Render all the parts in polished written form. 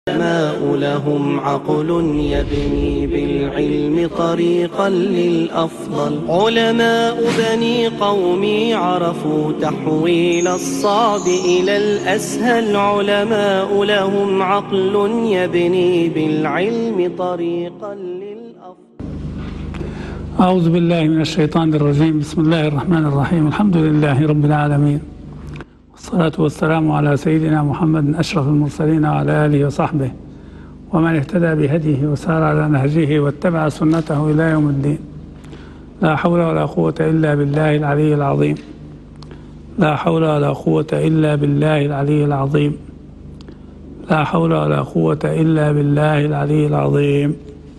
العلماء لهم عقل يبني بالعلم طريقا للأفضل. علماء بني قومي عرفوا تحويل الصعب إلى الأسهل. علماء لهم عقل يبني بالعلم طريقا للأفضل. أعوذ بالله من الشيطان الرجيم. بسم الله الرحمن الرحيم. الحمد لله رب العالمين، والصلاة والسلام على سيدنا محمد أشرف المرسلين وعلى آله وصحبه ومن اهتدى بهديه وسار على نهجه واتبع سنته إلى يوم الدين. لا حول ولا قوة إلا بالله العلي العظيم. لا حول ولا قوة إلا بالله العلي العظيم. لا حول ولا قوة إلا بالله العلي العظيم.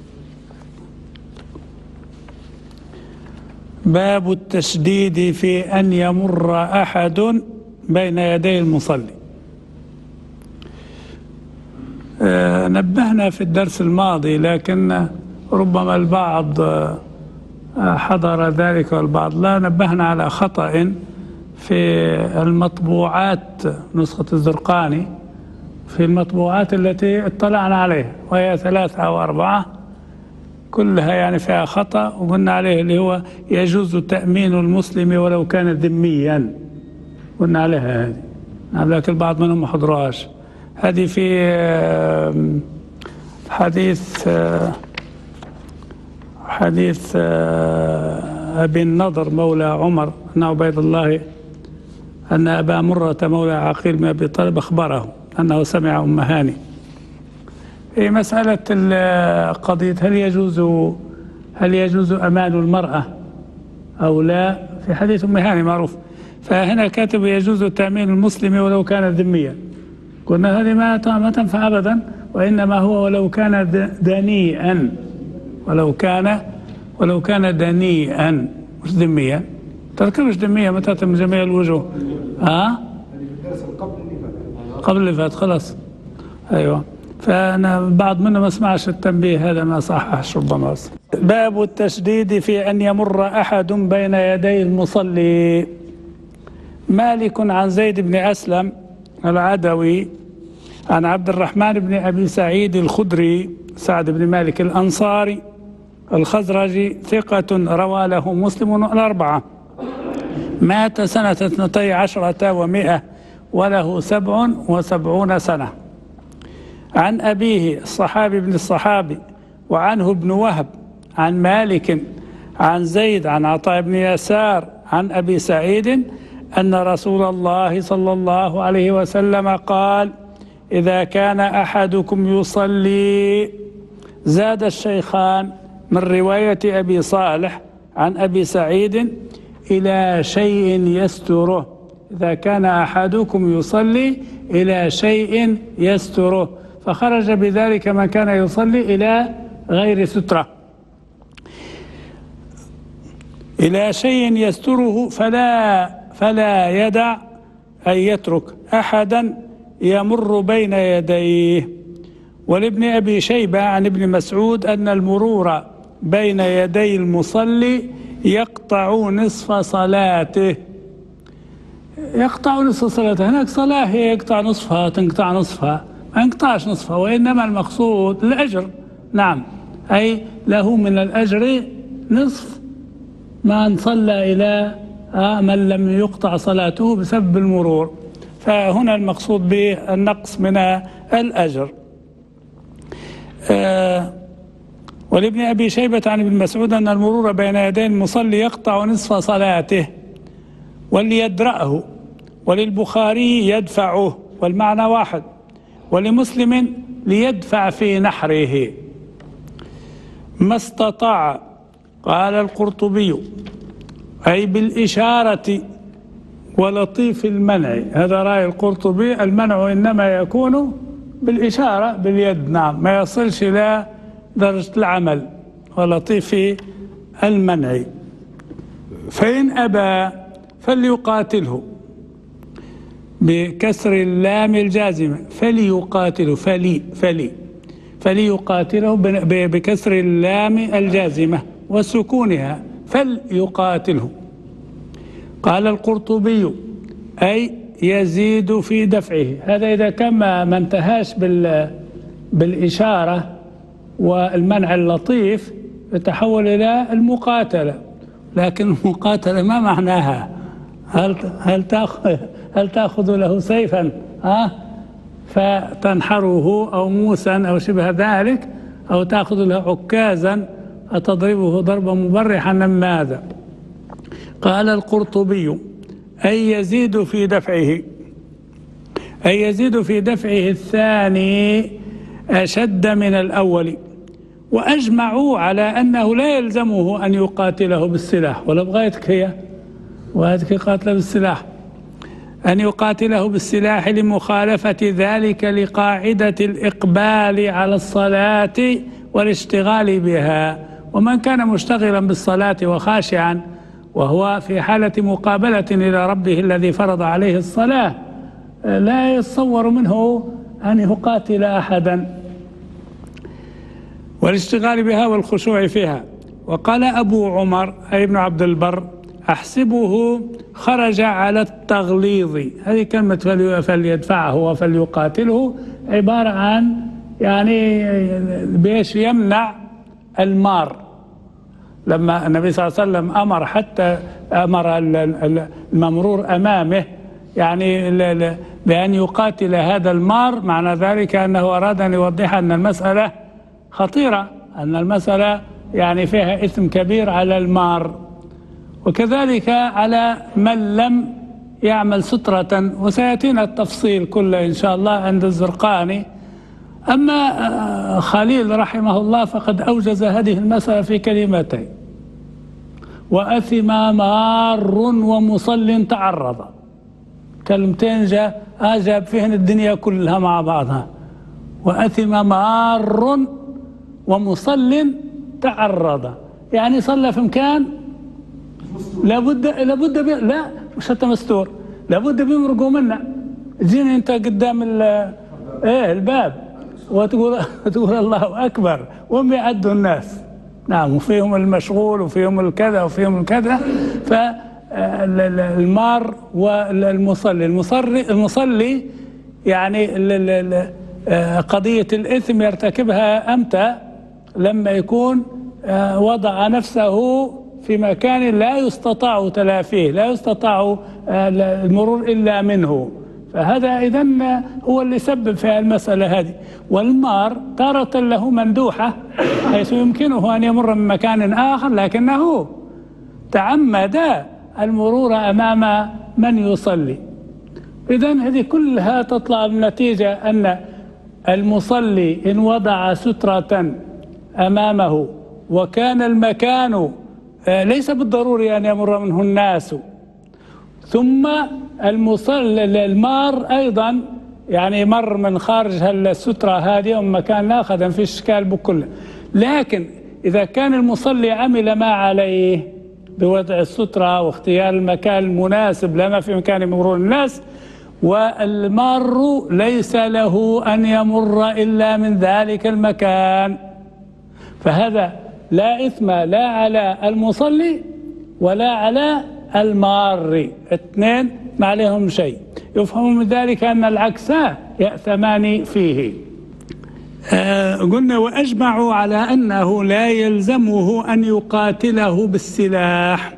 باب التشديد في أن يمر أحد بين يدي المصلي. نبهنا في الدرس الماضي، لكن ربما البعض حضر ذلك والبعض لا. نبهنا على خطأ في المطبوعات، نسخة الزرقاني في المطبوعات التي اطلعنا عليها، وهي 3 أو 4 كلها يعني فيها خطأ، وقلنا عليه اللي هو يجوز تأمين المسلم ولو كان ذميا. قلنا عليها هذه، لكن البعض منهم ما حضروهاش. هذه في حديث أبي النضر مولى عمر أن عبيد الله أن أبا مرة مولى عقيل بن أبي طالب أخبره أنه سمع أم هاني. في مسألة قضية هل يجوز أمان المرأة أو لا، في حديث أم هاني معروف. فهنا كاتب يجوز تأمين المسلم ولو كان ذميا. قلنا هذه ما تنفع أبدا، وإنما هو ولو كان دنيئا، ولو كان دنيئا مش ذميا. تذكرش ذميا متى من جميع الوجوه. قبل اللي فات خلاص. أيوة، فأنا بعض منا ما سمعش التنبيه هذا، ما صححش ربما. باب التشديد في أن يمر أحد بين يدي المصلي. مالك عن زيد بن أسلم العدوي عن عبد الرحمن بن أبي سعيد الخدري سعد بن مالك الأنصاري الخزرجي ثقة روى له مسلم الأربعة. مات سنة 12 و100 وله 77 سنة. عن أبيه الصحابي بن الصحابي وعنه ابن وهب عن مالك عن زيد عن عطاء بن يسار عن أبي سعيد أن رسول الله صلى الله عليه وسلم قال: إذا كان أحدكم يصلي. زاد الشيخان من رواية أبي صالح عن أبي سعيد إلى شيء يستره. إذا كان أحدكم يصلي إلى شيء يستره، فخرج بذلك من كان يصلي إلى غير سترة، إلى شيء يستره، فلا يدع أن يترك أحدا يمر بين يديه. ولابن أبي شيبة عن ابن مسعود أن المرور بين يدي المصلي يقطع نصف صلاته. يقطع نصف صلاته، هناك صلاة هي يقطع نصفها تنقطع نصفها، ما ينقطعش نصفها، وإنما المقصود الأجر. نعم، أي له من الأجر نصف ما صلى إلى من لم يقطع صلاته بسبب المرور. فهنا المقصود بالنقص من الأجر. ولابن أبي شيبة عن ابن مسعود أن المرور بين يدي المصلي يقطع نصف صلاته. وليدرأه، وللبخاري يدفعه، والمعنى واحد. ولمسلم ليدفع في نحره ما استطاع. قال القرطبي: أي بالإشارة ولطيف المنع. هذا رأي القرطبي، المنع إنما يكون بالإشارة باليد. نعم، ما يصلش إلى درجة العمل، ولطيف المنع. فإن أبى فليقاتله بكسر اللام الجازمة. فليقاتله، فليقاتله بكسر اللام الجازمة وسكونها، فليقاتله. قال القرطبي: أي يزيد في دفعه. هذا إذا كان ما انتهاش بالإشارة والمنع اللطيف يتحول إلى المقاتلة. لكن المقاتلة ما معناها؟ هل تأخذ له سيفا فتنحره أو موسى أو شبه ذلك، أو تأخذ له عكازا أتضربه ضربا مبرحا أم ماذا؟ قال القرطبي: أي يزيد في دفعه الثاني أشد من الأول. وأجمعوا على أنه لا يلزمه أن يقاتله بالسلاح، ولا بغايتك هي وهذك قاتله بالسلاح، أن يقاتله بالسلاح لمخالفة ذلك لقاعدة الإقبال على الصلاة والاشتغال بها. ومن كان مشتغلا بالصلاة وخاشعا وهو في حالة مقابلة إلى ربه الذي فرض عليه الصلاة لا يتصور منه أن يقاتل أحدا، والاشتغال بها والخشوع فيها. وقال أبو عمر أي ابن عبد البر: أحسبه خرج على التغليظ. هذه كلمة فليدفعه وفليقاتله عبارة عن يعني بيش يمنع المار. لما النبي صلى الله عليه وسلم أمر حتى أمر الممرور أمامه يعني بأن يقاتل هذا المار، معنى ذلك أنه أراد أن يوضح أن المسألة خطيرة، أن المسألة يعني فيها إثم كبير على المار، وكذلك على من لم يعمل سترة. وسيأتينا التفصيل كله إن شاء الله عند الزرقاني. أما خليل رحمه الله فقد أوجز هذه المسألة في كلمتين: وأثم مار ومصل تعرض. كلمتين جاب فيهن الدنيا كلها مع بعضها: وأثم مار ومصل تعرض، يعني صلى في مكان لابد لا مش حتى مستور، لابد بيمرقوا منه. تجيني انت قدام الباب وتقول الله اكبر وهم يعدوا الناس، نعم، وفيهم المشغول وفيهم الكذا وفيهم الكذا. فالمار المصلي يعني قضية الإثم يرتكبها أمتى؟ لما يكون وضع نفسه في مكان لا يستطاع تلافيه، لا يستطاع المرور إلا منه، فهذا إذن هو اللي سبب في المسألة هذه. والمار تارة له مندوحة حيث يمكنه أن يمر من مكان آخر، لكنه تعمد المرور أمام من يصلي. إذن هذه كلها تطلع النتيجة أن المصلي إن وضع سترة أمامه وكان المكان ليس بالضروري أن يمر منه الناس، ثم المار أيضا يعني مر من خارج السترة هذه ومكان آخر في إشكال بكل. لكن إذا كان المصلي عمل ما عليه بوضع السترة واختيار المكان المناسب لما في مكان مرور الناس، والمار ليس له أن يمر إلا من ذلك المكان، فهذا لا إثم لا على المصلي ولا على المار، اثنين ما عليهم شيء. يفهم من ذلك أن العكس يأثمان فيه. قلنا: وأجمعوا على أنه لا يلزمه أن يقاتله بالسلاح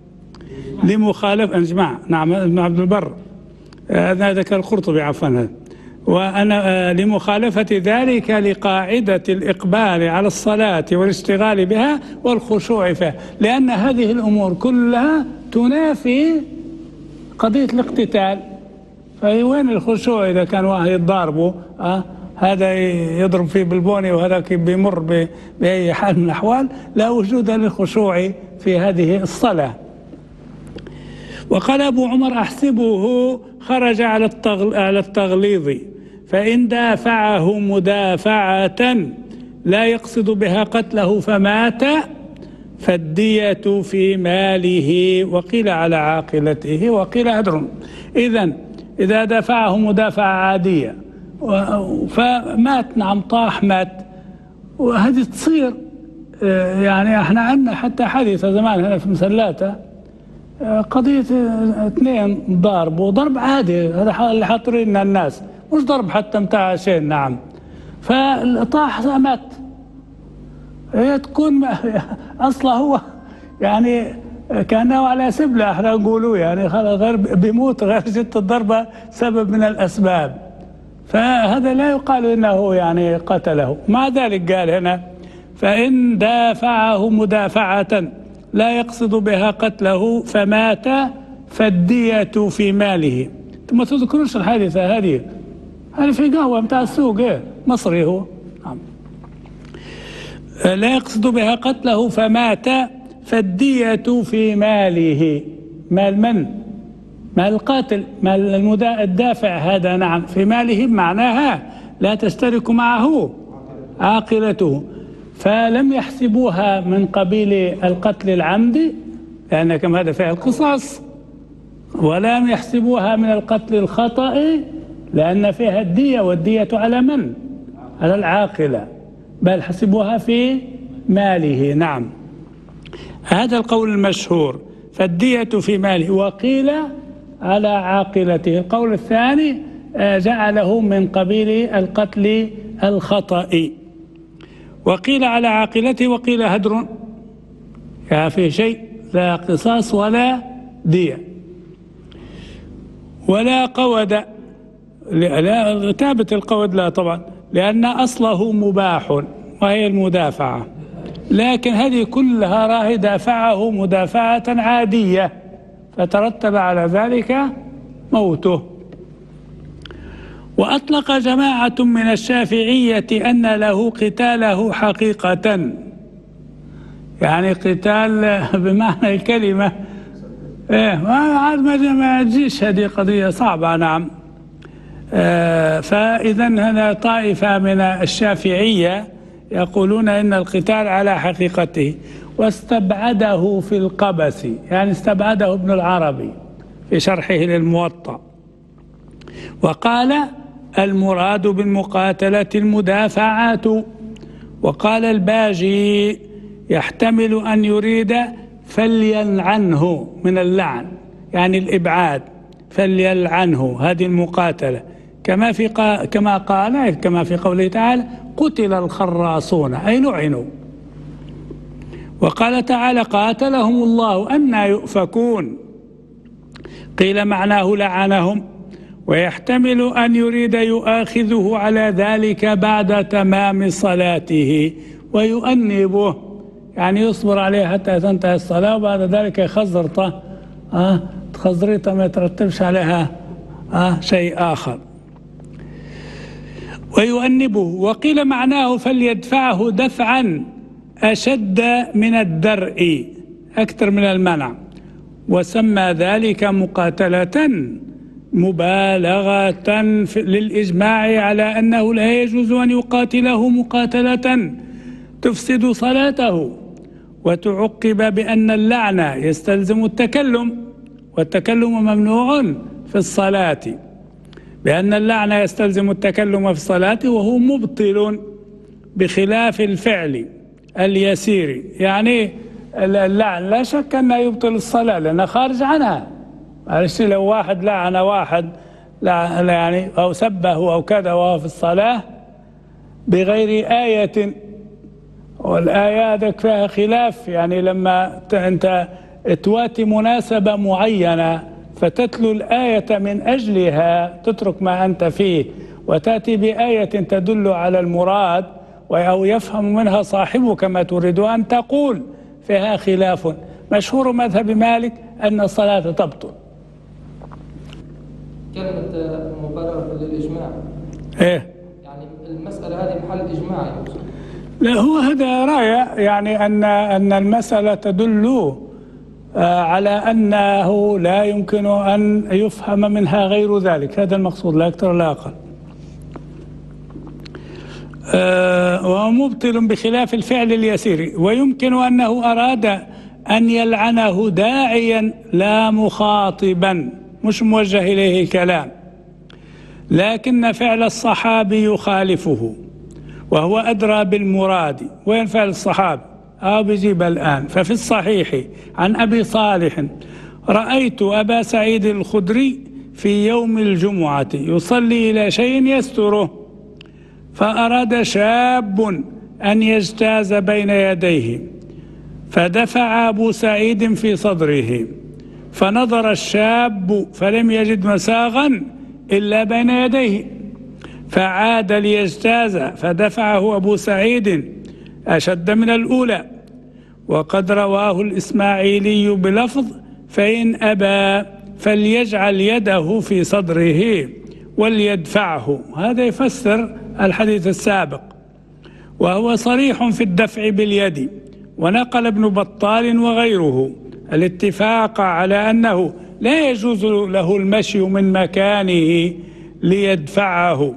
لمخالفة أجمع. نعم، ابن عبد البر هذا ذكر القرطبي عفوا. وأنا لمخالفة ذلك لقاعدة الإقبال على الصلاة والاشتغال بها والخشوع فيها، لأن هذه الأمور كلها تنافي قضية الاقتتال. فوين الخشوع إذا كان واحد يتضاربوا هذا يضرب فيه بالبوني وهذا بيمر بأي حال من الأحوال؟ لا وجود للخشوع في هذه الصلاة. وقال أبو عمر: أحسبه خرج على التغليظ، فإن دافعه مدافعة لا يقصد بها قتله فمات فالدية في ماله، وقيل على عاقلته وقيل هدر. إذن إذا دافعه مدافعة عادية فمات، نعم طاح مات، وهذه تصير يعني احنا عندنا حتى حادثة زمان هنا في مسلاته، قضية اثنين ضرب عادي، هذا اللي حاطرين الناس، مش ضرب حتى متاع شيء، نعم فطاح مات. هي تكون أصلا هو يعني كأنه على سبلة، احنا نقولوا يعني غير بيموت غير جت الضربة سبب من الأسباب، فهذا لا يقال إنه يعني قتله. مع ذلك قال هنا فإن دافعه مدافعة لا يقصد بها قتله فمات فالدية في ماله. ما تذكروش الحادثة هذه في قهوة متاع السوق مصري هو، لا يقصد بها قتله فمات فالدية في ماله. مال من؟ مال القاتل، مال الدافع هذا. نعم، في ماله معناها لا تشترك معه عاقلته. فلم يحسبوها من قبيل القتل العمدي لأن كما هذا فيها القصاص، ولم يحسبوها من القتل الخطأ لأن فيها الدية، والدية على من؟ على العاقلة، بل حسبوها في ماله. نعم، هذا القول المشهور، فالدية في ماله. وقيل على عاقلته. القول الثاني جعله من قبيل القتل الخطأ. وقيل على عاقلته، وقيل هدر، يعني في شيء لا قصاص ولا دية ولا قود. لا ثابت القود لا طبعا، لأن أصله مباح وهي المدافعة، لكن هذه كلها راهي دافعه مدافعة عادية فترتب على ذلك موته. وأطلق جماعة من الشافعية أن له قتاله حقيقة، يعني قتال بمعنى الكلمة. ما تجيش هذه قضية صعبة. نعم. فإذا هنا طائفة من الشافعية يقولون إن القتال على حقيقته، واستبعده في القبس، يعني استبعده ابن العربي في شرحه للموطأ، وقال المراد بالمقاتلة المدافعات. وقال الباجي يحتمل أن يريد فليلعنه من اللعن، يعني الإبعاد، فليلعنه هذه المقاتلة، كما قال كما في قوله تعالى قتل الخراصون أي لعنوا. وقال تعالى قاتلهم الله أنى يؤفكون، قيل معناه لعنهم. ويحتمل أن يريد يؤاخذه على ذلك بعد تمام صلاته ويؤنبه، يعني يصبر عليه حتى تنتهي الصلاة وبعد ذلك يخزرطه تخزريطه ما يترتبش عليها شيء آخر ويؤنبه. وقيل معناه فليدفعه دفعا أشد من الدرء، أكثر من المنع، وسمى ذلك مقاتلة مبالغة للإجماع على أنه لا يجوز أن يقاتله مقاتلة تفسد صلاته. وتعقب بأن اللعنة يستلزم التكلم، والتكلم ممنوع في الصلاة، بأن اللعنة يستلزم التكلم في الصلاة وهو مبطل بخلاف الفعل اليسير. يعني اللعن لا شك أنه يبطل الصلاة لأنه خارج عنها. معلش لو واحد لعن واحد يعني أو سبه أو كذا وهو في الصلاة بغير آية، والآية ذاك فيها خلاف، يعني لما أنت تواتي مناسبة معينة فتتلو الآية من أجلها، تترك ما أنت فيه وتأتي بآية تدل على المراد أو يفهم منها صاحبك ما تريد أن تقول، فيها خلاف. مشهور مذهب مالك أن الصلاة تبطل. كلمة مبالغة للإجماع، إيه؟ يعني المسألة هذه محل إجماع. لا، هو هذا راية، يعني أن المسألة تدل على أنه لا يمكن أن يفهم منها غير ذلك، هذا المقصود لا أكثر لا أقل. ومبطل بخلاف الفعل اليسير. ويمكن أنه أراد أن يلعنه داعيا لا مخاطبا، مش موجه إليه كلام، لكن فعل الصحابي يخالفه وهو أدرى بالمراد. وين فعل الصحابي؟ بيجيب الآن. ففي الصحيح عن أبي صالح رأيت أبا سعيد الخدري في يوم الجمعة يصلي إلى شيء يستره، فأراد شاب أن يجتاز بين يديه، فدفع أبو سعيد في صدره، فنظر الشاب فلم يجد مساغا إلا بين يديه، فعاد ليجتاز فدفعه أبو سعيد أشد من الأولى. وقد رواه الإسماعيلي بلفظ: فإن أبى فليجعل يده في صدره وليدفعه. هذا يفسر الحديث السابق، وهو صريح في الدفع باليد. ونقل ابن بطال وغيره الاتفاق على أنه لا يجوز له المشي من مكانه ليدفعه.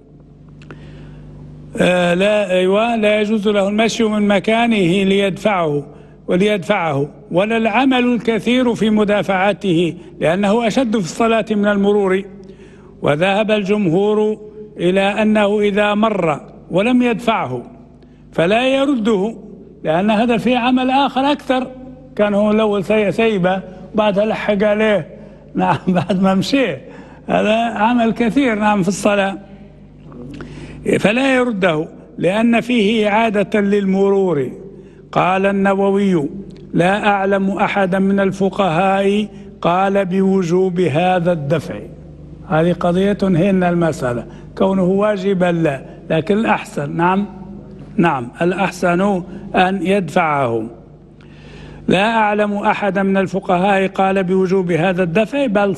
لا يجوز له المشي من مكانه وليدفعه، ولا العمل الكثير في مدافعته، لأنه أشد في الصلاة من المرور. وذهب الجمهور إلى أنه إذا مر ولم يدفعه فلا يرده، لأن هذا فيه عمل آخر أكثر. كان هو الأول سيبه بعدها لحق عليه، نعم، بعد ما مشيه، هذا عمل كثير نعم في الصلاة، فلا يرده لأن فيه إعادة للمرور. قال النووي: لا أعلم أحدا من الفقهاء قال بوجوب هذا الدفع. هذه قضية هنا المسألة، كونه واجبا لا، لكن الأحسن نعم الأحسن أن يدفعه. لا أعلم أحدا من الفقهاء قال بوجوب هذا الدفع، بل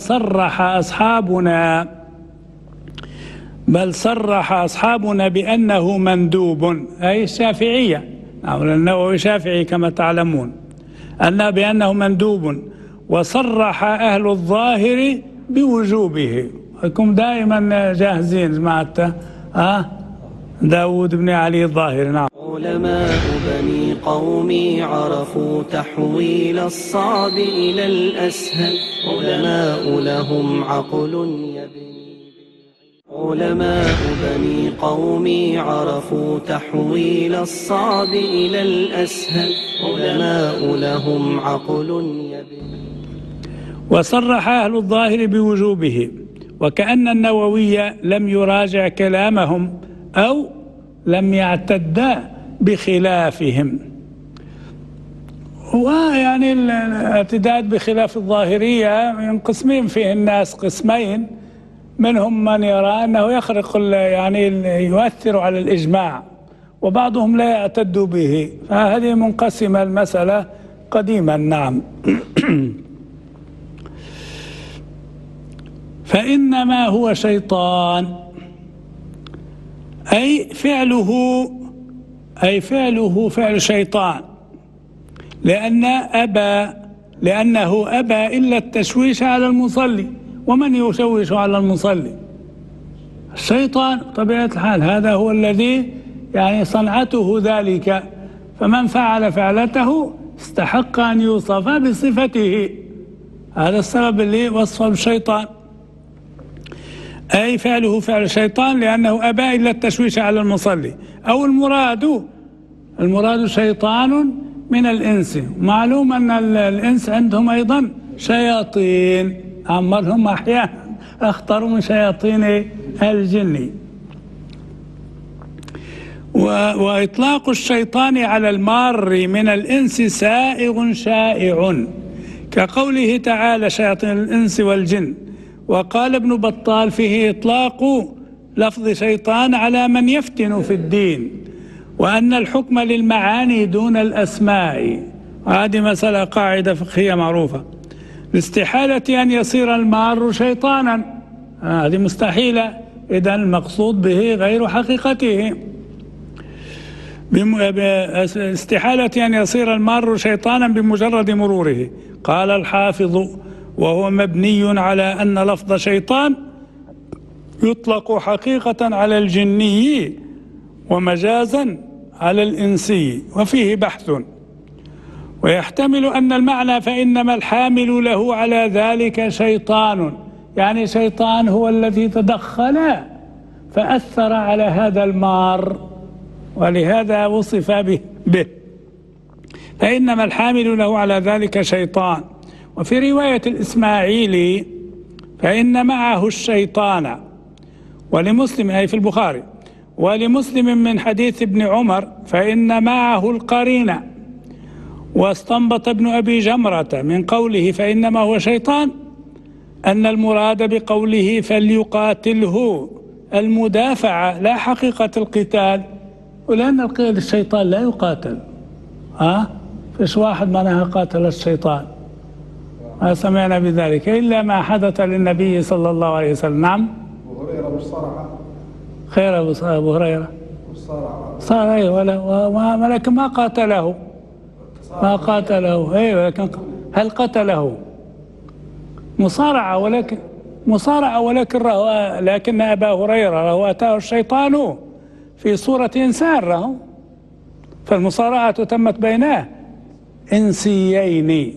صرح أصحابنا بأنه مندوب، أي الشافعية، النووي شافعي كما تعلمون، بأنه مندوب. وصرح أهل الظاهر بوجوبه. لكم دائما جاهزين جماعة داود بن علي الظاهر. نعم. علماء بني قومي عرفوا تحويل الصعب إلى الأسهل، علماء لهم عقل يبني. علماء بني قومي عرفوا تحويل الصعب إلى الأسهل، علماء لهم عقل يبني. وصرح أهل الظاهر بوجوبه، وكأن النووي لم يراجع كلامهم أو لم يعتد بخلافهم. ويعني الاعتداد بخلاف الظاهرية من قسمين، فيه الناس قسمين، منهم من يرى أنه يخرق يعني يؤثر على الإجماع، وبعضهم لا يعتد به، فهذه منقسمة المسألة قديما. نعم. فإنما هو شيطان، أي فعله فعل شيطان، لأنه أبى إلا التشويش على المصلي. ومن يشوش على المصلي؟ الشيطان طبيعة الحال، هذا هو الذي يعني صنعته ذلك، فمن فعل فعلته استحق أن يوصف بصفته. هذا السبب اللي وصفه الشيطان، أي فعله فعل الشيطان لأنه أبى إلا التشويش على المصلي. أو المراد شيطان من الإنس. معلوم أن الإنس عندهم أيضا شياطين، أمرهم أحيانا أخطر من شياطين الجن. وإطلاق الشيطان على المار من الإنس سائغ شائع، كقوله تعالى: شياطين الإنس والجن. وقال ابن بطال: فيه إطلاق لفظ شيطان على من يفتن في الدين، وأن الحكم للمعاني دون الأسماء. هذه مسألة قاعدة فقهية معروفة. لاستحالة أن يصير المار شيطانا، هذه مستحيلة، إذن المقصود به غير حقيقته. استحالة أن يصير المار شيطانا بمجرد مروره. قال الحافظ: وهو مبني على أن لفظ شيطان يطلق حقيقة على الجني ومجازا على الإنسي، وفيه بحث. ويحتمل أن المعنى فإنما الحامل له على ذلك شيطان، يعني شيطان هو الذي تدخل فأثر على هذا المار، ولهذا وصف به. فإنما الحامل له على ذلك شيطان. وفي رواية الإسماعيلي: فإن معه الشيطان. ولمسلم أي في البخاري: ولمسلم من حديث ابن عمر فإن معه القرين. واستنبط ابن أبي جمرة من قوله فإنما هو شيطان أن المراد بقوله فليقاتله المدافعة لا حقيقة القتال، ولأن الشيطان لا يقاتل. فيش واحد معناها قاتل الشيطان، ما سمعنا بذلك إلا ما حدث للنبي صلى الله عليه وسلم. نعم. أبو هريرة مصارعة. خير أبو هريرة صار أيوة، ولكن ما قاتله. ما قاتله أيوة، لكن هل قتله؟ مصارعة، لكن أبا هريرة أتاه الشيطان في صورة إنسان فالمصارعة تمت بينه إنسيين.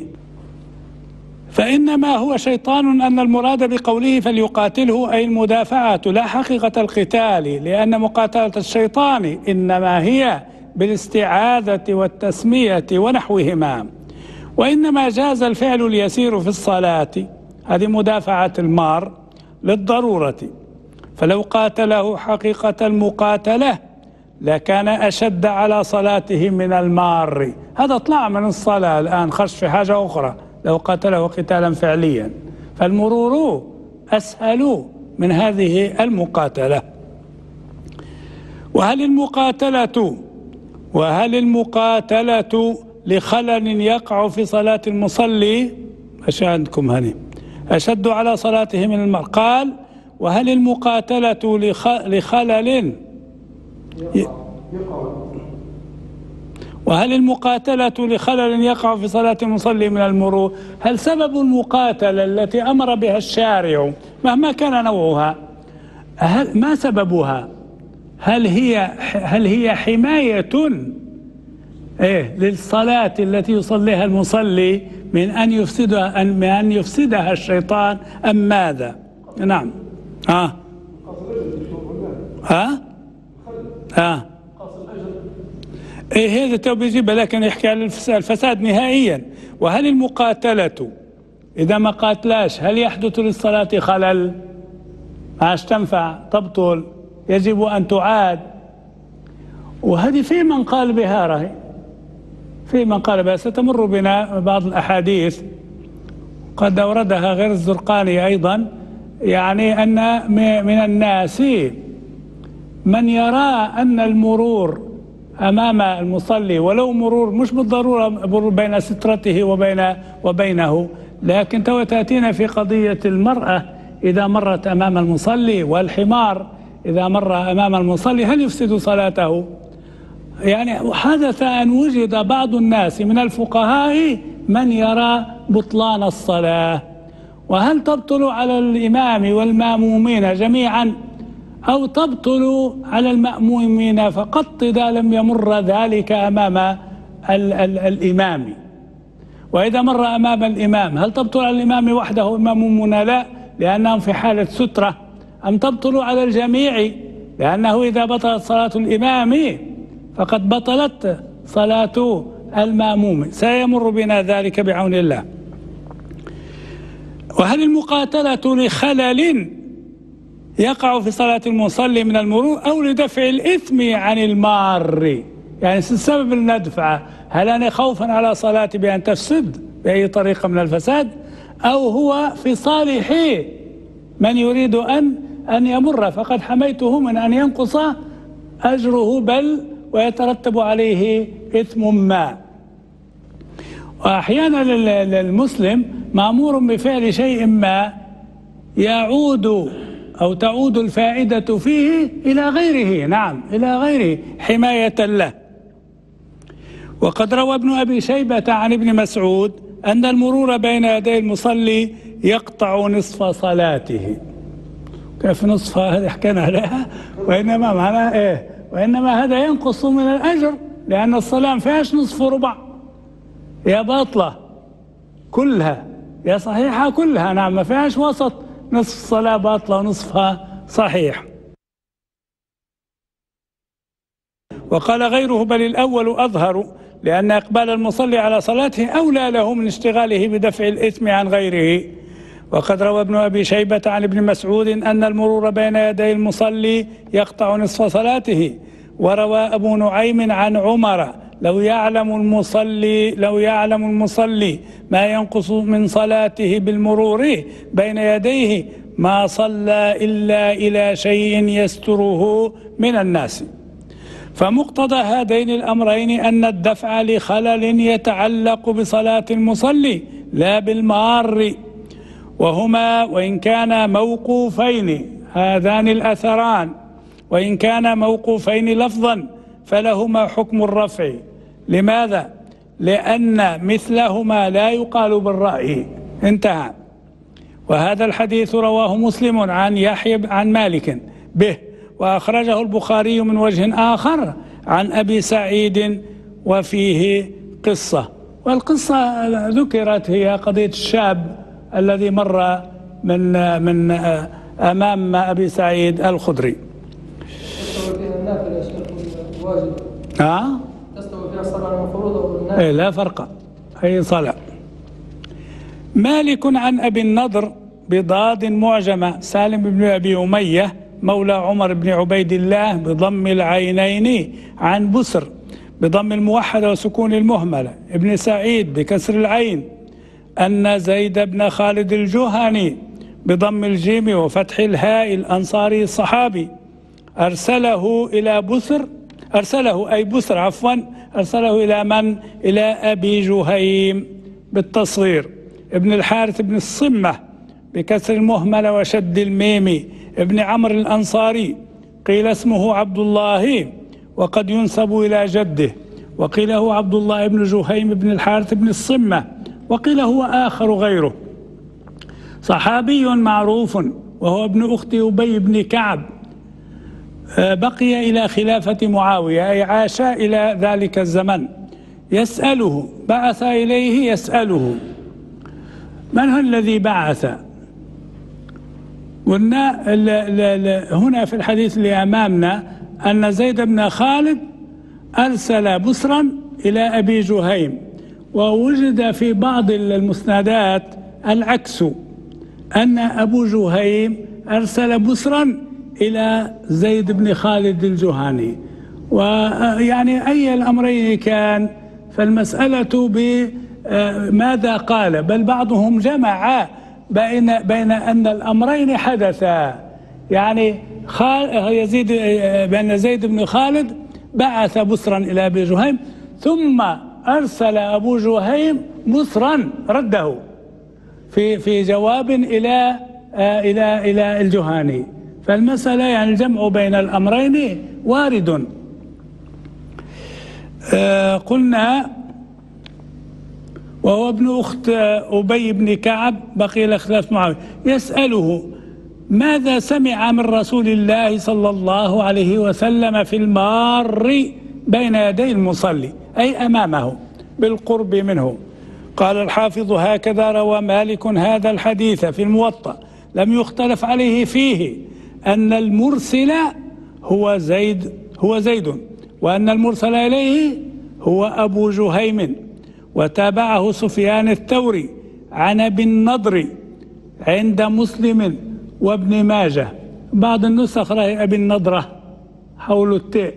فإنما هو شيطان أن المراد بقوله فليقاتله أي المدافعة لا حقيقة القتال، لأن مقاتلة الشيطان إنما هي بالاستعاذة والتسمية ونحوهما. وإنما جاز الفعل اليسير في الصلاة، هذه مدافعة المار للضرورة، فلو قاتله حقيقة المقاتلة لكان أشد على صلاته من المار. هذا طلع من الصلاة الآن، خش في حاجة أخرى. لو قاتله قتالا فعليا فالمرور أسهل من هذه المقاتلة. وهل المقاتلة لخلل يقع في صلاة المصلي؟ ايش عندكم هني؟ أشد على صلاته من المار. قال وهل المقاتلة لخلل يقع في صلاة المصلي من المرور؟ هل سبب المقاتلة التي أمر بها الشارع مهما كان نوعها ما سببها؟ هل هي حماية للصلاة التي يصليها المصلي من أن يفسدها الشيطان أم ماذا؟ نعم. هذا تو بيجيبها، لكن يحكي عن الفساد نهائيا. وهل المقاتلة إذا ما قاتلاش هل يحدث للصلاة خلل؟ عاش تنفع تبطل، يجب أن تعاد. وهذه في من قال بها ستمر بنا بعض الأحاديث قد أوردها غير الزرقاني أيضا، يعني أن من الناس من يرى أن المرور أمام المصلي ولو مرور مش بالضرورة مرور بين سترته وبينه، لكن تأتينا في قضية المرأة إذا مرت أمام المصلي والحمار إذا مر أمام المصلي هل يفسد صلاته؟ يعني حدث أن وجد بعض الناس من الفقهاء من يرى بطلان الصلاة. وهل تبطل على الإمام والمأمومين جميعا أو تبطل على المأمومين فقط إذا لم يمر ذلك أمام الإمام؟ وإذا مر أمام الإمام هل تبطل على الإمام وحده المأمومون؟ لا، لأنهم في حالة سترة. أم تبطل على الجميع؟ لأنه إذا بطلت صلاة الإمام فقد بطلت صلاة المأموم. سيمر بنا ذلك بعون الله. وهل المقاتلة لخلل يقع في صلاة المصلي من المرور أو لدفع الإثم عن المار؟ يعني السبب الندفع، هل أنا خوفا على صلاتي بأن تفسد بأي طريقة من الفساد، أو هو في صالح من يريد أن يمر فقد حميته من أن ينقص أجره بل ويترتب عليه إثم ما. وأحيانا المسلم مأمور بفعل شيء ما يعود أو تعود الفائدة فيه إلى غيره، نعم إلى غيره حماية له. وقد روى ابن أبي شيبة عن ابن مسعود أن المرور بين يدي المصلي يقطع نصف صلاته. كيف نصف؟ هذه حكينا عليها. وإنما معناه وإنما هذا ينقص من الأجر، لأن الصلاة ما فيهاش نصف وربع، يا باطلة كلها يا صحيحة كلها. نعم، ما فيهاش وسط، نصف الصلاة باطلة ونصفها صحيح. وقال غيره بل الأول أظهر، لأن إقبال المصلي على صلاته أولى له من اشتغاله بدفع الإثم عن غيره. وقد روى ابن أبي شيبة عن ابن مسعود أن المرور بين يدي المصلي يقطع نصف صلاته. وروى أبو نعيم عن عمر لو يعلم المصلي ما ينقص من صلاته بالمرور بين يديه ما صلى إلا إلى شيء يستره من الناس. فمقتضى هذين الأمرين أن الدفع لخلل يتعلق بصلاة المصلي لا بالمار، وهما وإن كان موقوفين، هذان الأثران وإن كان موقوفين لفظا فلهما حكم الرفع. لماذا؟ لأن مثلهما لا يقال بالرأي. انتهى. وهذا الحديث رواه مسلم عن يحيى عن مالك به، وأخرجه البخاري من وجه آخر عن أبي سعيد وفيه قصة. والقصة ذكرت هي قضية الشاب الذي مر من أمام أبي سعيد الخدري. تستوي فيها النافلة يا شيخ الواجب؟ تستوي فيها الصلاة المفروضة والنافلة؟ لا فرق، أي صلاة. مالك عن أبي النضر بضاد معجمة سالم بن أبي أمية مولى عمر بن عبيد الله بضم العينين عن بسر بضم الموحدة وسكون المهملة ابن سعيد بكسر العين أن زيد بن خالد الجهني بضم الجيم وفتح الهاء الأنصاري الصحابي أرسله إلى من؟ إلى أبي جهيم بالتصغير ابن الحارث بن الصمة بكسر المهملة وشد الميم ابن عمرو الأنصاري، قيل اسمه عبد الله وقد ينسب إلى جده، وقيل هو عبد الله بن جهيم بن الحارث بن الصمة، وقيل هو آخر غيره. صحابي معروف وهو ابن أخت أبي بن كعب، بقي إلى خلافة معاوية أي عاش إلى ذلك الزمن. يسأله، بعث إليه يسأله. من هو الذي بعث؟ قلنا هنا في الحديث اللي أمامنا أن زيد بن خالد أرسل بسرا إلى أبي جهيم، ووجد في بعض المسندات العكس، أن أبو جهيم أرسل بسرا إلى زيد بن خالد الجهني. ويعني أي الأمرين كان فالمسألة بماذا قال، بل بعضهم جمع بين أن الأمرين حدثا، يعني بأن زيد بن خالد بعث بسرا إلى أبي جهيم ثم أرسل أبو جهيم بسرا رده في جواب إلى الجهني. فالمسألة يعني الجمع بين الأمرين وارد. قلنا وهو ابن أخت أبي بن كعب، بقي إلى خلاف معاوية. يسأله ماذا سمع من رسول الله صلى الله عليه وسلم في المار بين يدي المصلي، أي أمامه بالقرب منه. قال الحافظ هكذا روى مالك هذا الحديث في الموطأ، لم يختلف عليه فيه أن المرسل هو زيد وأن المرسل إليه هو أبو جهيم. وتابعه سفيان الثوري عن أبي النضر عند مسلم وابن ماجه، بعض النسخ رأي أبي النضرة حول التاء،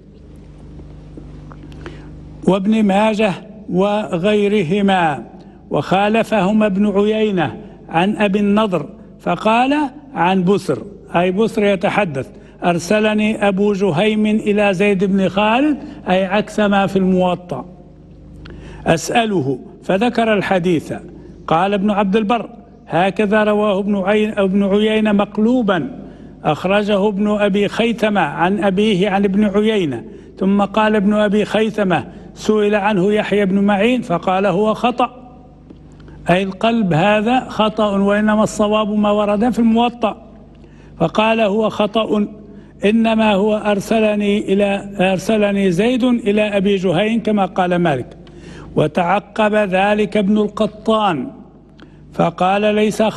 وابن ماجه وغيرهما. وخالفهما ابن عيينة عن أبي النضر فقال عن بسر، أي بسر يتحدث أرسلني أبو جهيم إلى زيد بن خالد، أي عكس ما في الموطأ. أسأله فذكر الحديث. قال ابن عبد البر هكذا رواه ابن عيينة مقلوبا، أخرجه ابن أبي خيثمة عن أبيه عن ابن عيينة. ثم قال ابن أبي خيثمة سئل عنه يحيى بن معين فقال هو خطأ، أي القلب هذا خطأ، وإنما الصواب ما ورد في الموطأ. فقال هو خطأ، إنما هو أرسلني زيد إلى أبي جهيم كما قال مالك. وتعقب ذلك ابن القطان فقال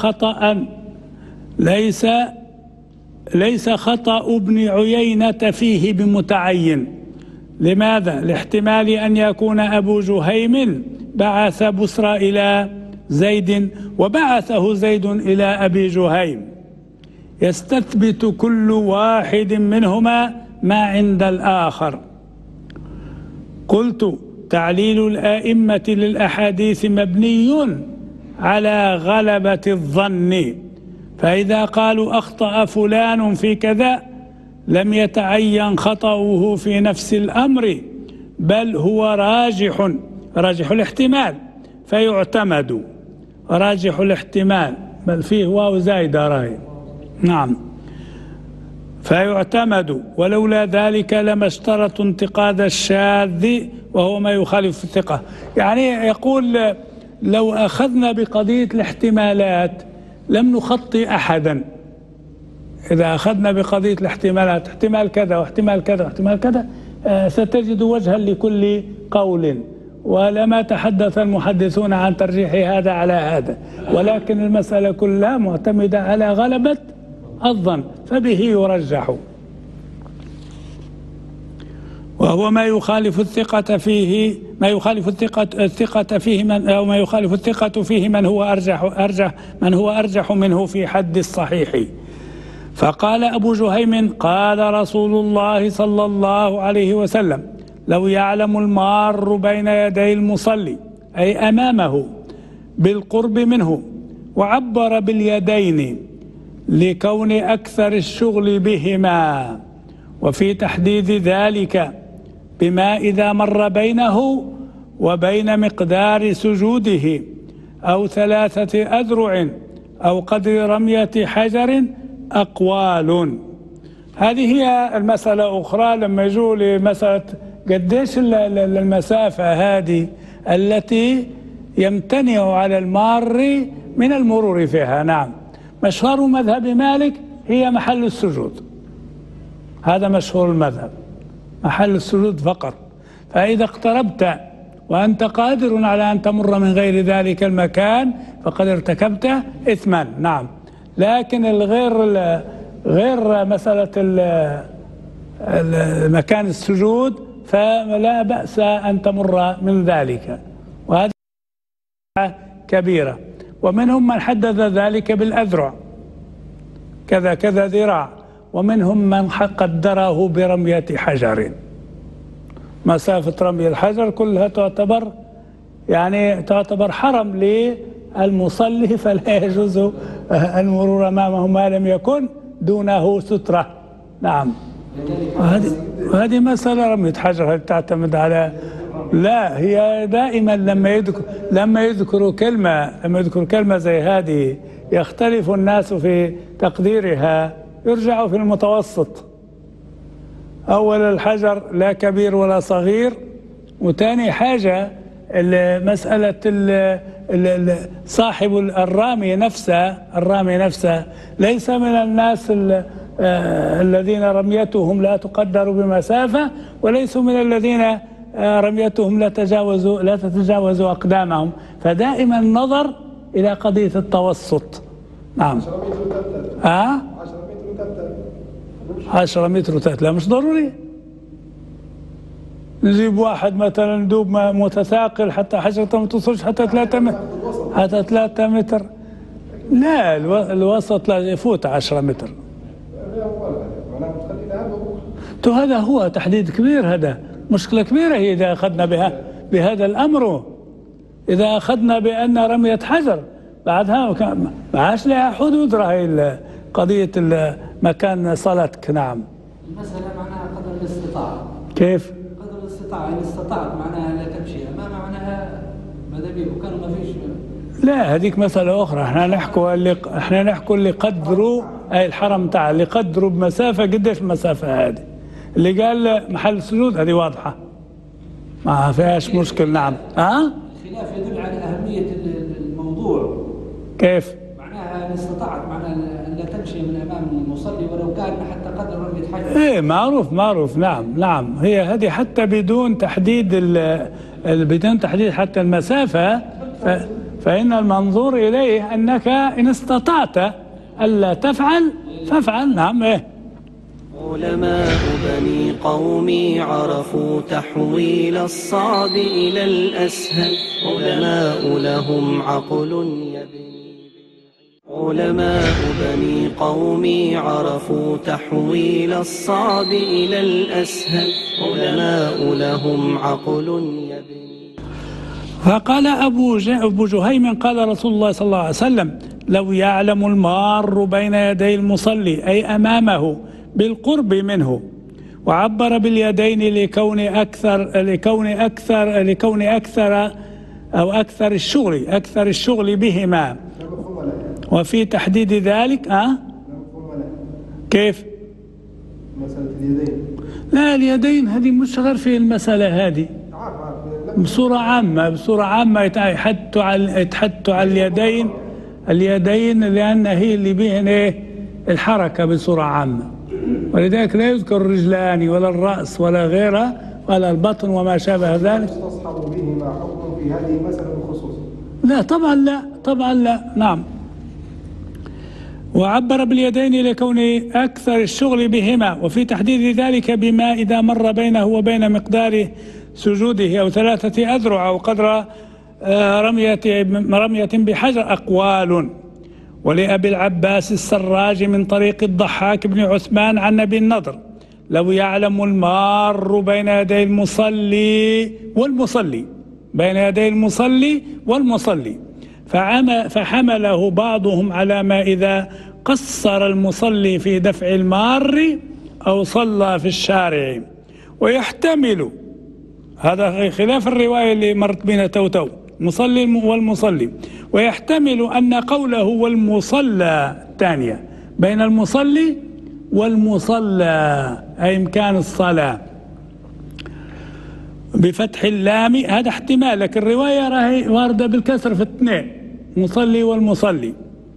ليس خطأ ابن عيينة فيه بمتعين. لماذا؟ لاحتمال أن يكون أبو جهيم بعث بسرى إلى زيد وبعثه زيد إلى أبي جهيم يستثبت كل واحد منهما ما عند الآخر. قلت: تعليل الآئمة للأحاديث مبني على غلبة الظن، فإذا قالوا أخطأ فلان في كذا لم يتعين خطأه في نفس الأمر، بل هو راجح الاحتمال فيعتمد. راجح الاحتمال، بل فيه واو زايدة راي، نعم، فيعتمد، ولولا ذلك لما اشترطوا انتقاد الشاذ وهو ما يخالف الثقة. يعني يقول لو أخذنا بقضية الاحتمالات لم نخطئ أحدا. إذا أخذنا بقضية الاحتمالات، احتمال كذا واحتمال كذا واحتمال كذا، ستجد وجها لكل قول، ولما تحدث المحدثون عن ترجيح هذا على هذا، ولكن المسألة كلها معتمدة على غلبة الظن، فبه يرجح، وهو ما يخالف الثقة فيه، ما يخالف الثقة فيه من، أو ما يخالف الثقة فيه من هو أرجح منه في حد الصحيح. فقال أبو جهيم: قال رسول الله صلى الله عليه وسلم: لو يعلم المار بين يدي المصلي، أي أمامه، بالقرب منه، وعبر باليدين لكون أكثر الشغل بهما، وفي تحديد ذلك بما إذا مر بينه وبين مقدار سجوده أو 3 أذرع أو قدر رمية حجر أقوال. هذه هي المسألة. أخرى لما يجوا لمسألة قديش المسافة هذه التي يمتنع على المار من المرور فيها. نعم، مشهور مذهب مالك هي محل السجود، هذا مشهور المذهب، محل السجود فقط. فإذا اقتربت وأنت قادر على أن تمر من غير ذلك المكان فقد ارتكبت إثما. نعم، لكن غير مسألة مكان السجود فلا بأس أن تمر من ذلك، وهذه كبيرة. ومنهم من حدد ذلك بالأذرع، كذا كذا ذراع، ومنهم من قدره برمية حجر. مسافة رمي الحجر كلها تعتبر حرم للمصلي، فلا يجوز المرور أمامه ما لم يكن دونه سترة. نعم، وهذه مسألة رمية حجر تعتمد على، لا، هي دائما لما يذكروا كلمة زي هذه يختلف الناس في تقديرها، يرجعوا في المتوسط. أول الحجر لا كبير ولا صغير، وثاني حاجة مسألة صاحب الرامي نفسه ليس من الناس الذين رميتهم لا تقدر بمسافة، وليسوا من الذين رميتهم لا تتجاوز أقدامهم، فدائما النظر إلى قضية التوسط. نعم. 10 متر و3 لا مش ضروري. نجيب واحد مثلا ندوب متثاقل حتى حجرته ما توصلش حتى 3 متر، حتى 3 متر، لا الوسط لا يفوت 10 متر. هذا هو تحديد كبير، هذا مشكلة كبيرة هي إذا أخذنا بهذا الأمر. إذا أخذنا بأن رمية حجر بعدها ما عادش لها حدود، راهي قضية مكان صلاتك. نعم. المسألة معناها قدر الاستطاعة. كيف؟ قدر الاستطاعة، إن استطعت معناها لا تمشي أمام، معناها ماذا بيه وكانوا ما فيش. لا، هذيك مسألة أخرى. احنا نحكوا اللي قدروا، أي الحرم تعالى اللي قدروا بمسافة. قديش المسافة هذه؟ اللي قال محل سجود هذه واضحة ما فيهاش مشكل. نعم. الخلاف يدل على أهمية الموضوع. كيف؟ معناها إن استطعت معناها أن لا تمشي من أمام المصلي ولو كان حتى قدر رمية حجر. إيه، معروف. نعم، هي هذه حتى بدون تحديد حتى المسافة، فإن المنظور إليه أنك إن استطعت ألا تفعل فافعل. نعم. إيه، علماء بني قومي عرفوا تحويل الصعب إلى الأسهل. علماء لهم عقل يبني. علماء بني قومي عرفوا تحويل الصعب إلى الأسهل. علماء لهم عقل يبني. فقال أبو جهيم قال رسول الله صلى الله عليه وسلم: لو يعلم المار بين يدي المصلي أي أمامه بالقرب منه. وعبر باليدين لكون أكثر الشغل بهما. وفي تحديد ذلك كيف؟ مسألة اليدين. لا، اليدين هذه مش غير في المسألة هذه بصورة عامة يتحدثوا على اليدين لأن هي اللي بهن الحركة بصورة عامة، ولذلك لا يذكر الرجلان ولا الرأس ولا غيرها ولا البطن وما شابه ذلك. يستصحب بهما حكم في هذه المسألة بخصوص؟ لا طبعا لا. نعم. وعبر باليدين لكون أكثر الشغل بهما، وفي تحديد ذلك بما إذا مر بينه وبين مقدار سجوده أو 3 أذرع أو قدر رمية بحجر أقوال. ولأبي العباس السراج من طريق الضحاك بن عثمان عن أبي النضر: لو يعلم المار بين يدي المصلي والمصلي فحمله بعضهم على ما إذا قصر المصلي في دفع المار أو صلى في الشارع. ويحتمل هذا خلاف الرواية اللي مرت بين توتو مصلي والمصلي، ويحتمل أن قوله والمصلى الثانية بين المصلي والمصلى أي مكان الصلاة بفتح اللام، هذا احتمال، لكن الرواية راهي واردة بالكسر في 2 مصلي والمصلي،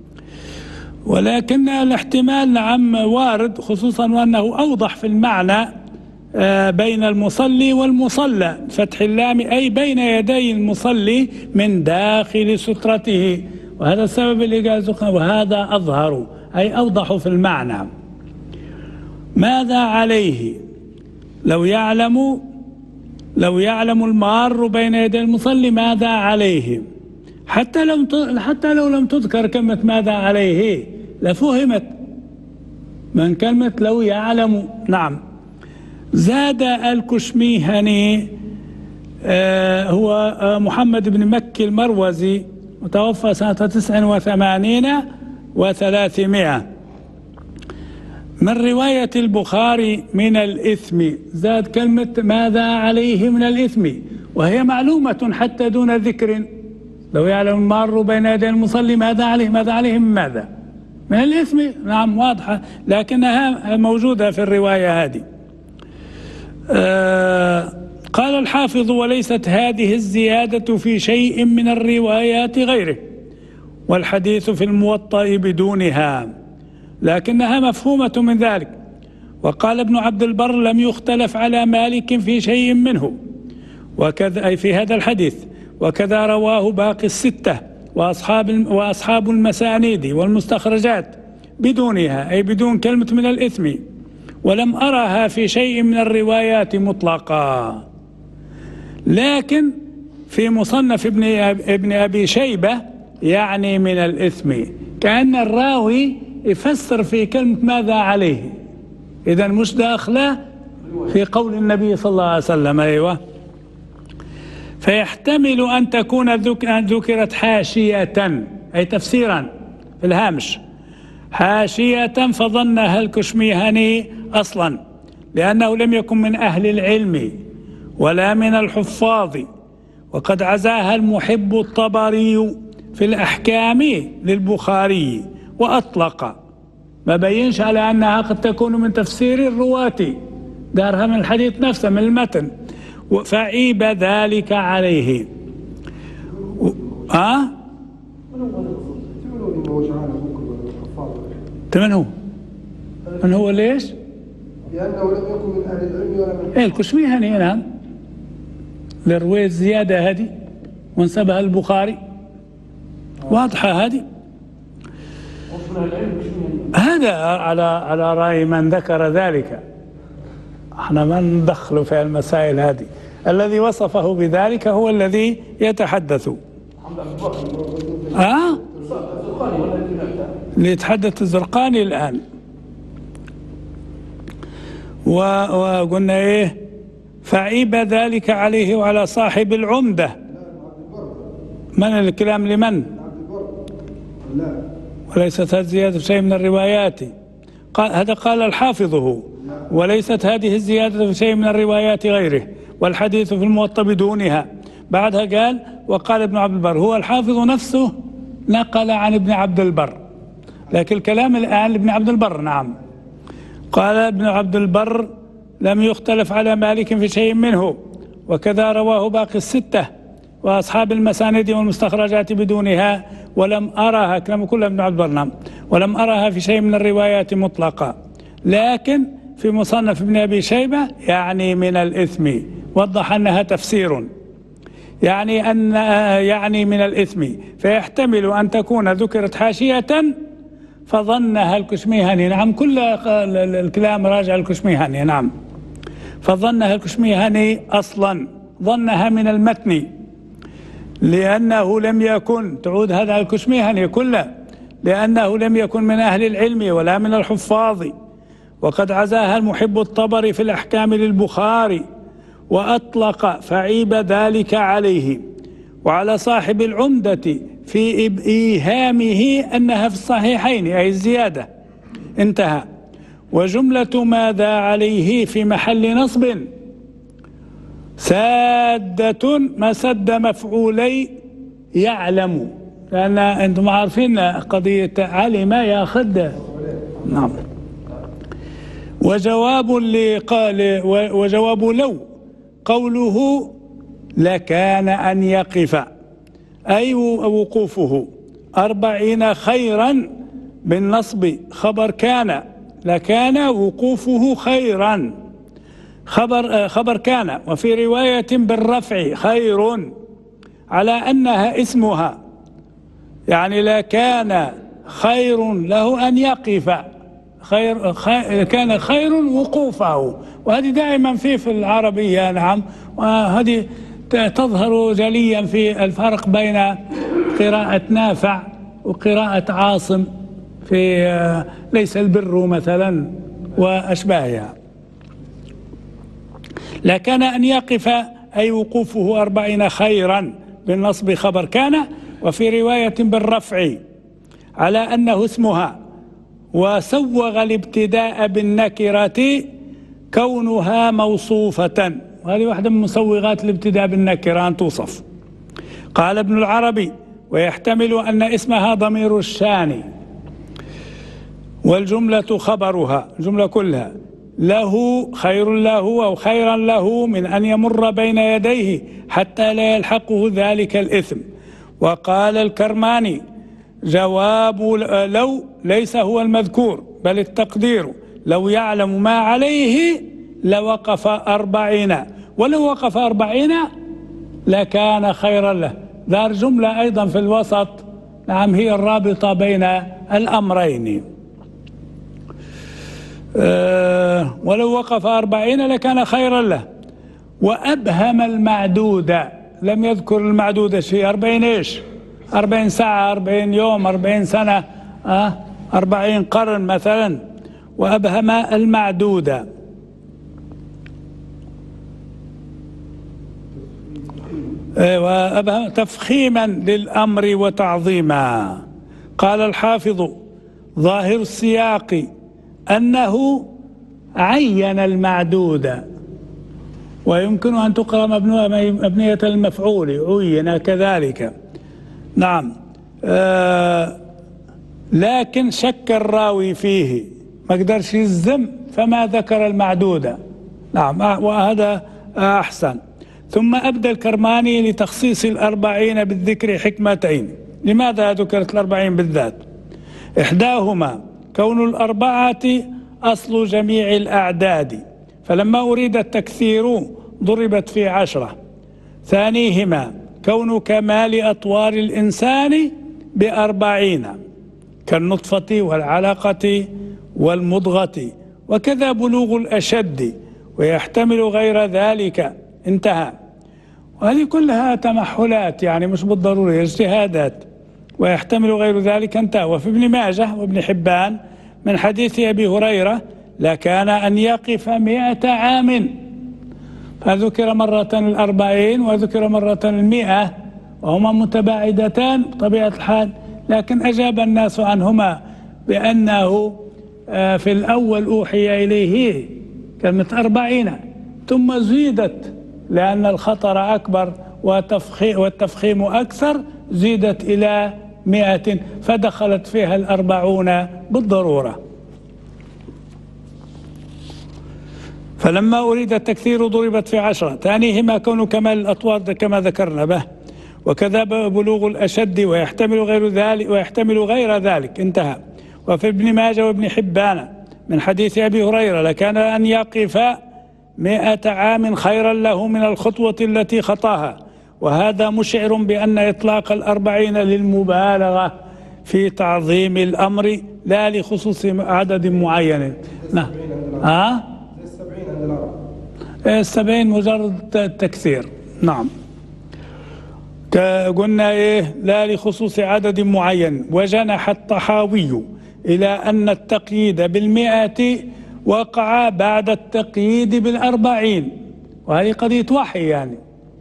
ولكن الاحتمال نعم وارد، خصوصا وأنه أوضح في المعنى بين المصلي والمصلى فتح اللام أي بين يدي المصلي من داخل سترته، وهذا السبب اللي قال وهذا أظهر أي أوضح في المعنى. ماذا عليه؟ لو يعلم المار بين يدي المصلي ماذا عليه، حتى لو لم تذكر كلمة ماذا عليه لفهمت من كلمة لو يعلم. نعم. زاد الكشميهني هو محمد بن مكي المروزي متوفى سنة 89 و300 من رواية البخاري من الإثم، زاد كلمة ماذا عليه من الإثم، وهي معلومة حتى دون ذكر. لو يعلم المار بين يدي المصلي ماذا عليه من ماذا؟ من الإثم. نعم واضحة، لكنها موجودة في الرواية هذه. قال الحافظ: وليست هذه الزيادة في شيء من الروايات غيره، والحديث في الموطأ بدونها، لكنها مفهومة من ذلك. وقال ابن عبد البر: لم يختلف على مالك في شيء منه وكذا أي في هذا الحديث، وكذا رواه باقي 6 وأصحاب المسانيد والمستخرجات بدونها أي بدون كلمة من الإثم، ولم أرها في شيء من الروايات مطلقا. لكن في مصنف ابن أبي شيبة يعني من الإثم، كأن الراوي يفسر في كلمة ماذا عليه، إذن مش داخله في قول النبي صلى الله عليه وسلم. أيوة. فيحتمل أن تكون ذكرت حاشية أي تفسيرا في الهامش، حاشية فظنها الكشميهني أصلا، لأنه لم يكن من أهل العلم ولا من الحفاظ، وقد عزاها المحب الطبري في الأحكام للبخاري وأطلق، ما بينش على أنها قد تكون من تفسير الرواة، دارها من الحديث نفسه من المتن، فعيب ذلك عليه. من هو ليش؟ لأنه لم يكن من أهل العلم ولا من الكشميهني. نعم، للرواية الزيادة هذه وانسبها البخاري، واضحة هذه. هذا على رأي من ذكر ذلك، احنا ما ندخل في المسائل هذه. الذي وصفه بذلك هو الذي يتحدث. ليتحدث الزرقاني الآن. وقلنا ايه؟ فعيب ذلك عليه وعلى صاحب العمدة. من الكلام لمن؟ وليست هذه الزيادة في شيء من الروايات. هذا قال الحافظ هو، وليست هذه الزيادة في شيء من الروايات غيره، والحديث في الموطأ بدونها. بعدها قال وقال ابن عبد البر. هو الحافظ نفسه نقل عن ابن عبد البر، لكن الكلام الآن لابن عبد البر. نعم، قال ابن عبد البر لم يختلف على مالك في شيء منه، وكذا رواه باقي الستة وأصحاب المساند والمستخرجات بدونها، ولم أراها، كلام كله ابن عبد البر. نعم، ولم أراها في شيء من الروايات مطلقا، لكن في مصنف ابن أبي شيبة يعني من الإثم، وضح أنها تفسير، يعني من الإثم، فيحتمل أن تكون ذكرت حاشية فظنها الكشميهني. نعم، كل الكلام راجع الكشميهني. نعم، فظنها الكشميهني أصلا، ظنها من المتن، لأنه لم يكن، تعود هذا الكشميهني كله، لأنه لم يكن من أهل العلم ولا من الحفاظ، وقد عزاها المحب الطبري في الأحكام للبخاري، وأطلق فعيب ذلك عليه وعلى صاحب العمدة في إيهامه أنها في الصحيحين، أي الزيادة. انتهى. وجملة ماذا عليه في محل نصب سادة مسد مفعولي يعلم، لأن أنتم عارفين قضية علم ياخذ. نعم. وجواب اللي قال وجواب لو قوله لكان أن يقف، أي وقوفه 40 خيرا بالنصب خبر كان، لكان وقوفه خيرا خبر كان، وفي رواية بالرفع خير على أنها اسمها، يعني لكان خير له أن يقف، كان خير وقوفه، وهذه دائما في العربية. نعم، وهذه تظهر جليا في الفرق بين قراءة نافع وقراءة عاصم في ليس البر مثلا وأشباهها. لكان أن يقف أي وقوفه 40 خيرا بالنصب خبر كان، وفي رواية بالرفع على أنه اسمها. وسوغ الابتداء بالنكرة كونها موصوفة، وهذه واحدة من مسوغات الابتداء بالنكرة أن توصف. قال ابن العربي ويحتمل أن اسمها ضمير الشان، والجملة خبرها، الجملة كلها، له خير له أو خيرا له من أن يمر بين يديه حتى لا يلحقه ذلك الإثم. وقال الكرماني جواب لو ليس هو المذكور، بل التقدير لو يعلم ما عليه لوقف 40، ولو وقف 40 لكان خيرا له. دار جملة أيضا في الوسط. نعم، هي الرابطة بين الأمرين. ولو وقف 40 لكان خيرا له. وأبهم المعدود، لم يذكر المعدود شيء. 40 إيش؟ 40 ساعة، 40 يوم، 40 سنة، 40 قرن مثلا. وأبهم المعدود. وأبهم تفخيما للأمر وتعظيما. قال الحافظ ظاهر السياق أنه عين المعدود، ويمكن أن تقرأ مبنية المفعول، عين كذلك. نعم، لكن شك الراوي فيه، ما قدرش يزم فما ذكر المعدود. نعم، وهذا أحسن. ثم أبدى الكرماني لتخصيص 40 بالذكر حكمتين. لماذا ذكرت 40 بالذات؟ إحداهما كون 4 أصل جميع الأعداد، فلما أريد التكثير ضربت في 10. ثانيهما كون كمال أطوار الإنسان ب40، كالنطفة والعلقة والمضغة، وكذا بلوغ الأشد، ويحتمل غير ذلك. انتهى. وهذه كلها تمحلات، يعني مش بالضرورة، اجتهادات. ويحتمل غير ذلك. انتهى. وفي ابن ماجه وابن حبان من حديث أبي هريرة: لكان أن يقف 100 عام، فذكر مرة 40 وذكر مرة 100، وهما متباعدتان بطبيعة الحال، لكن أجاب الناس عنهما بأنه في الأول أوحي إليه كلمة 40، ثم زيدت لأن الخطر أكبر والتفخيم أكثر، زيدت إلى 100، فدخلت فيها 40 بالضرورة. فلما أريد التكثير ضربت في 10، ثانيهما كون كمال الأطوار كما ذكرنا به، وكذا بلوغ الأشد، ويحتمل غير ذلك. انتهى. وفي ابن ماجه وابن حبان من حديث أبي هريرة: لكان أن يقف 100 عام خيرا له من الخطوة التي خطاها. وهذا مشعر بأن إطلاق 40 للمبالغة في تعظيم الأمر لا لخصوص عدد معين. نعم. 70 مجرد تكثير. نعم. قلنا لا لخصوص عدد معين. وجنح الطحاوي إلى أن التقييد ب100 وقع بعد التقييد ب40، وهذه قضية وحي، يعني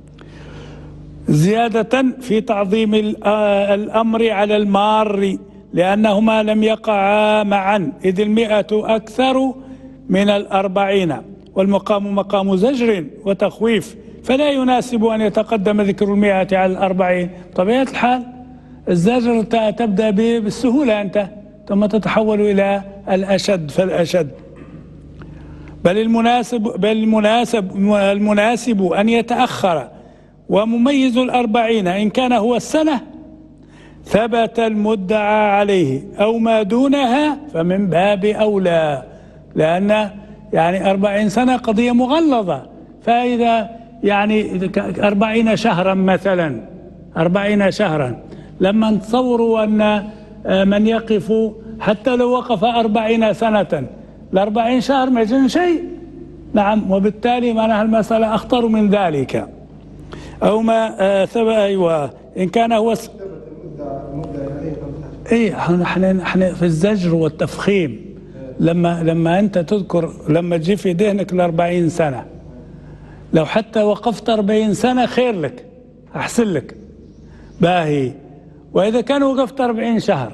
زيادة في تعظيم الأمر على المار، لأنهما لم يقعا معا، إذ 100 أكثر من 40، والمقام مقام زجر وتخويف، فلا يناسب أن يتقدم ذكر 100 على 40. طبيعة الحال الزجر تبدأ بالسهولة أنت، ثم تتحول إلى الأشد فالأشد. بل المناسب أن يتأخر، ومميز 40 إن كان هو السنة ثبت المدعى عليه، أو ما دونها فمن باب أولى، لأن يعني 40 سنة قضية مغلظة. فإذا يعني 40 شهرا مثلا، 40 شهرا، لما نتصوروا أن من يقف حتى لو وقف 40 سنة، ال40 شهر ما يجن شيء. نعم. وبالتالي معناها المسألة أخطر من ذلك. أو ما أيوة إن كان هو نحن في الزجر والتفخيم، لما أنت تذكر، لما تجي في ذهنك 40 سنة، لو حتى وقفت 40 سنة خير لك، أحسن لك، باهي. وإذا كان وقفت 40 شهر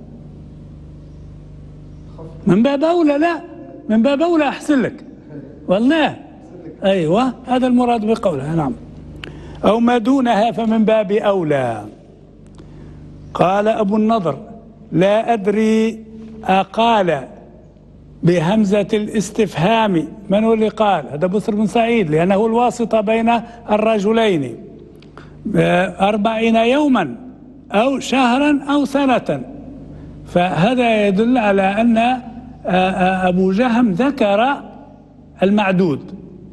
من باب أولى، لا من باب أولى أحسن لك والله. أيوة هذا المراد بقولها. نعم. أو ما دونها فمن باب أولى. قال أبو النضر: لا أدري أقال بهمزة الاستفهام من هو اللي قال؟ هذا بسر بن سعيد، لأنه الواسطة بين الرجلين. 40 يوما أو شهرا أو سنة، فهذا يدل على أن أبو جهم ذكر المعدود،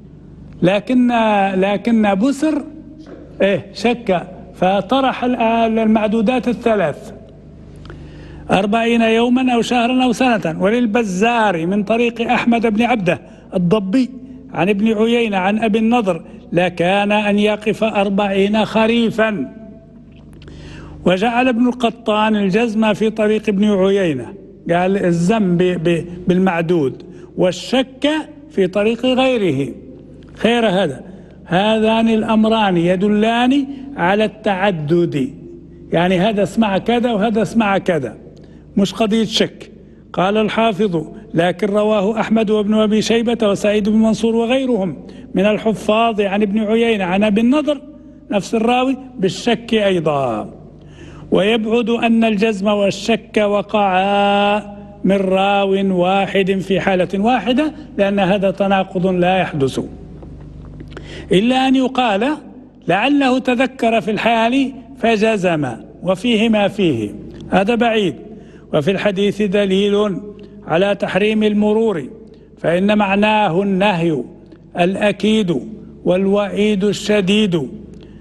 لكن بسر شك، فطرح المعدودات الثلاث: 40 يوما أو شهرا أو سنة. وللبزار من طريق أحمد بن عبده الضبي عن ابن عيينة عن أبي النضر: لكان أن يقف 40 خريفا. وجعل ابن القطان الجزم في طريق ابن عيينة، قال الزم بالمعدود، والشك في طريق غيره. خير هذان الأمران يدلان على التعدد، يعني هذا اسمع كذا وهذا اسمع كذا، مش قضية شك. قال الحافظ: لكن رواه أحمد وابن أبي شيبة وسعيد بن منصور وغيرهم من الحفاظ عن ابن عيينة عن أبي النضر نفس الراوي بالشك أيضا. ويبعد أن الجزم والشك وقعا من راو واحد في حالة واحدة، لأن هذا تناقض لا يحدث، إلا أن يقال لعله تذكر في الحال فجزم وفيه ما فيه، هذا بعيد. وفي الحديث دليل على تحريم المرور، فإن معناه النهي الأكيد والوعيد الشديد،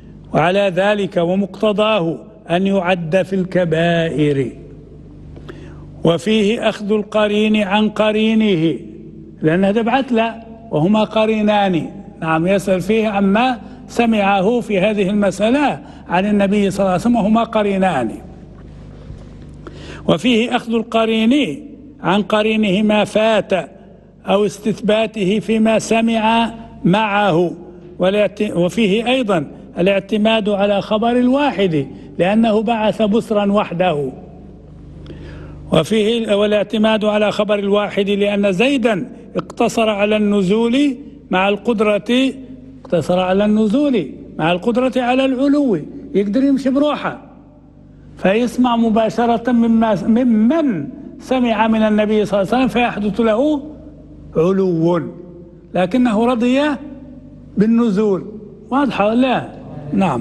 وعلى ذلك ومقتضاه أن يعد في الكبائر. وفيه أخذ القرين عن قرينه، لأن هذا بعث له وهما قرينان. نعم، يسأل فيه عما سمعه في هذه المسألة عن النبي صلى الله عليه وسلم وهما قرينان. وفيه أخذ القرين عن قرينه ما فات أو استثباته فيما سمع معه. وفيه أيضا الاعتماد على خبر الواحد لأنه بعث بسرا وحده. وفيه والاعتماد على خبر الواحد لأن زيدا اقتصر على النزول مع القدرة على العلو، يقدر يمشي بروحه فيسمع مباشرة ممن سمع من النبي صلى الله عليه وسلم فيحدث له علو، لكنه رضي بالنزول. واضحة ولا؟ نعم.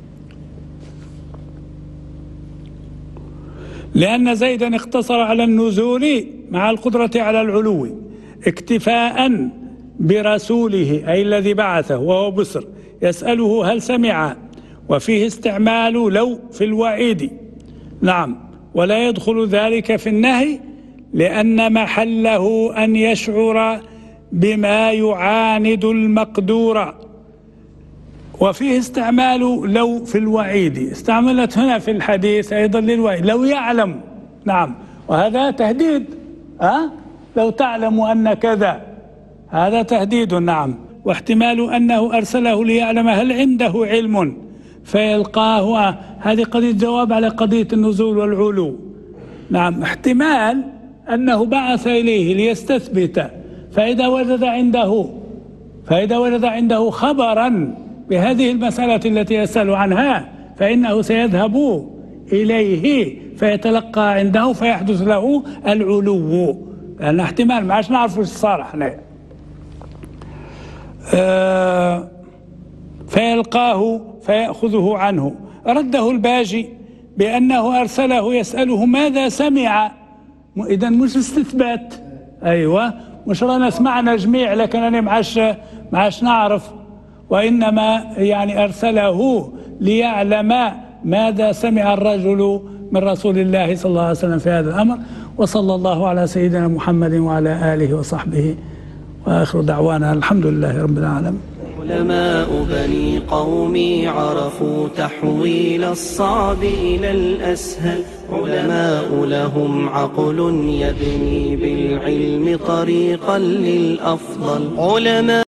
لأن زيدا اقتصر على النزول مع القدرة على العلو اكتفاء برسوله أي الذي بعثه وهو بسر يسأله هل سمع. وفيه استعمال لو في الوعيد. نعم، ولا يدخل ذلك في النهي لأن محله أن يشعر بما يعاند المقدور. وفيه استعمال لو في الوعيد، استعملت هنا في الحديث أيضا للوعيد، لو يعلم. نعم، وهذا تهديد. لو تعلم أن كذا، هذا تهديد. نعم. واحتمال أنه أرسله ليعلم هل عنده علم فيلقاه، هذه قضية جواب على قضية النزول والعلو. نعم، احتمال أنه بعث إليه ليستثبت، فإذا وجد عنده خبرا بهذه المسألة التي يسأل عنها فإنه سيذهب إليه فيتلقى عنده فيحدث له العلو، لأن احتمال ما عادش نعرف وش صار احنا. فيلقاه فيأخذه عنه. رده الباجي بأنه أرسله يسأله ماذا سمع. إذن مش استثبات. أيوة، مش رانا سمعنا جميع لكن أنا معاش نعرف، وإنما يعني أرسله ليعلم ماذا سمع الرجل من رسول الله صلى الله عليه وسلم في هذا الأمر. وصلى الله على سيدنا محمد وعلى آله وصحبه، وآخر دعوانا الحمد لله رب العالمين. علماء بني قومي عرفوا تحويل الصعب إلى الأسهل، علماء لهم عقل يبني بالعلم طريقا للأفضل. علماء